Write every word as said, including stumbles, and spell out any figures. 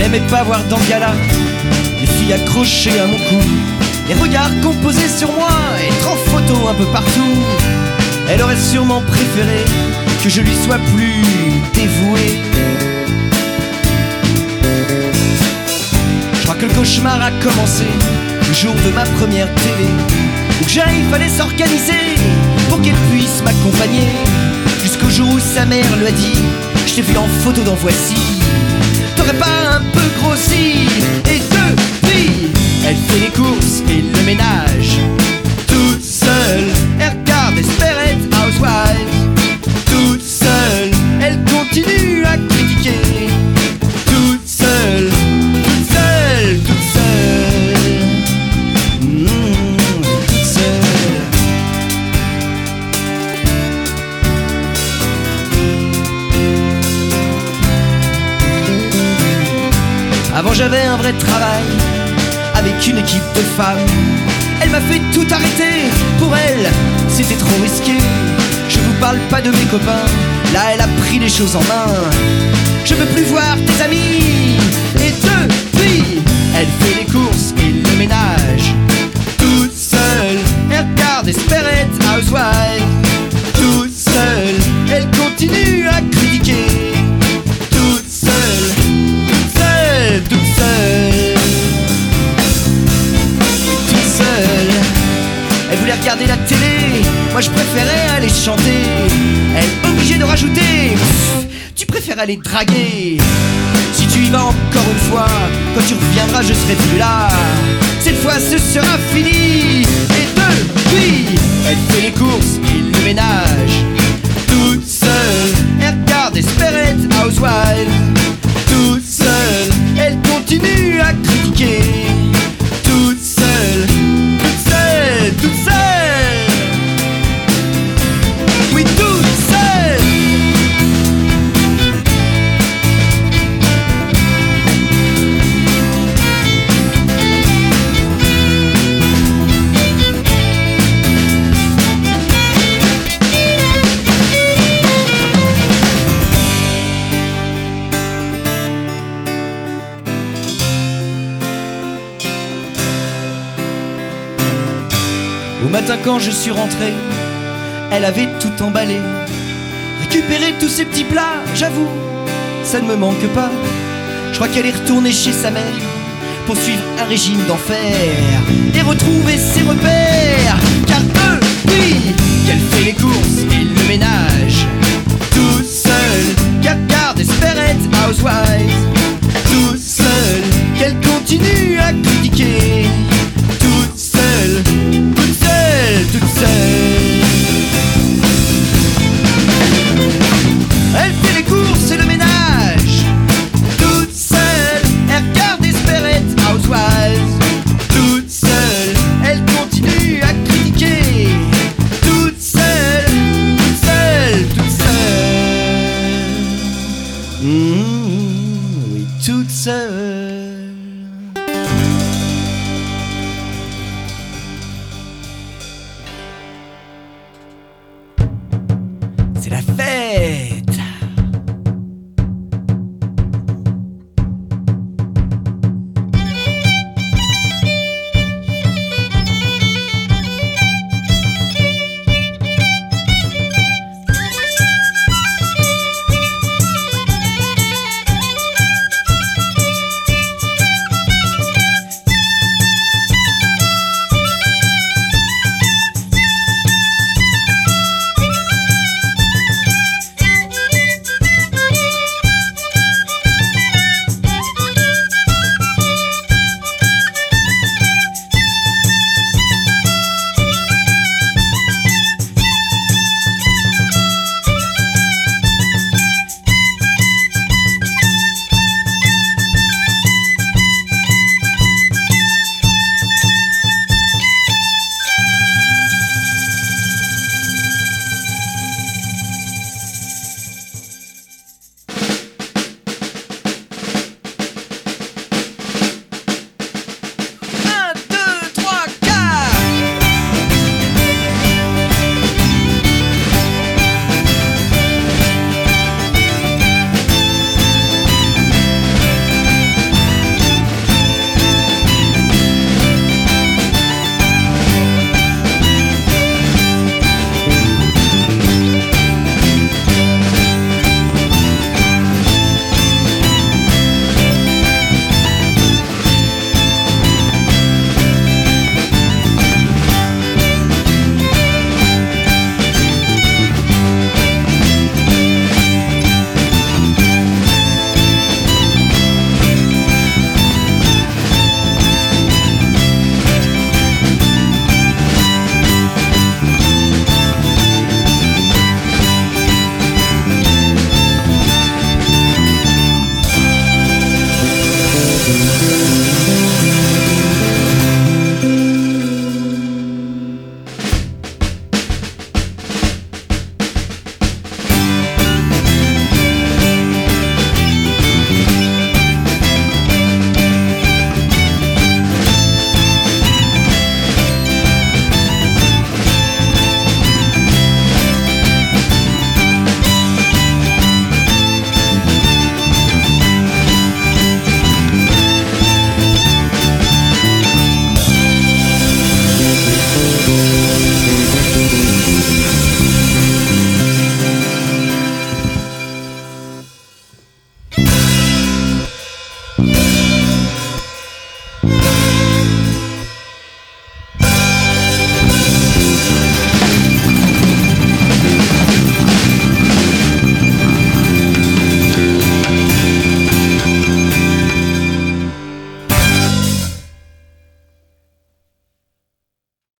aimait pas voir dans le gala les filles accrochées à mon cou, les regards composés sur moi, être en photo un peu partout. Elle aurait sûrement préféré que je lui sois plus dévoué. Je crois que le cauchemar a commencé le jour de ma première télé, où Jay, il fallait s'organiser pour qu'elle puisse m'accompagner, jusqu'au jour où sa mère lui a dit: je t'ai vu en photo dans Voici, t'aurais pas un peu grossi? Et depuis, elle fait les courses et le ménage toute seule. Elle regarde Desperate Housewives toute seule. Elle continue à critiquer toute seule, toute seule, toute seule, mmh, toute seule. Avant j'avais un vrai travail avec une équipe de femmes. Elle m'a fait tout arrêter, pour elle c'était trop risqué. Je vous parle pas de mes copains, là elle a pris les choses en main. Je veux plus voir tes amis. Et depuis, elle fait les courses et le ménage toute seule. Elle regarde Desperate Housewives toute seule. Elle continue à critiquer toute seule, toute seule, toute seule, toute seule. Elle voulait regarder la télé, moi je préférais aller chanter. Elle est obligée de rajouter: pff, tu préfères aller draguer. Si tu y vas encore une fois, quand tu reviendras je serai plus là. Cette fois ce sera fini. Et depuis, elle fait les courses et le ménage toute seule. Elle regarde Desperate Housewives toute seule. Elle continue à critiquer toute seule, toute seule, toute seule. Oui, toute seule. Au matin quand je suis rentré, elle avait tout emballé, récupéré tous ces petits plats. J'avoue, ça ne me manque pas. Je crois qu'elle est retournée chez sa mère pour suivre un régime d'enfer et retrouver ses repères. Car depuis qu'elle fait les courses et le ménage toute seule, qu'elle regarde Desperate Housewives toute seule, qu'elle continue à critiquer toute seule, toute seule, toute seule. Elle fait les courses et le ménage toute seule. Elle regarde Desperate Housewives toute seule. Elle continue à critiquer toute seule, toute seule, toute seule. Mmh, oui, toute seule.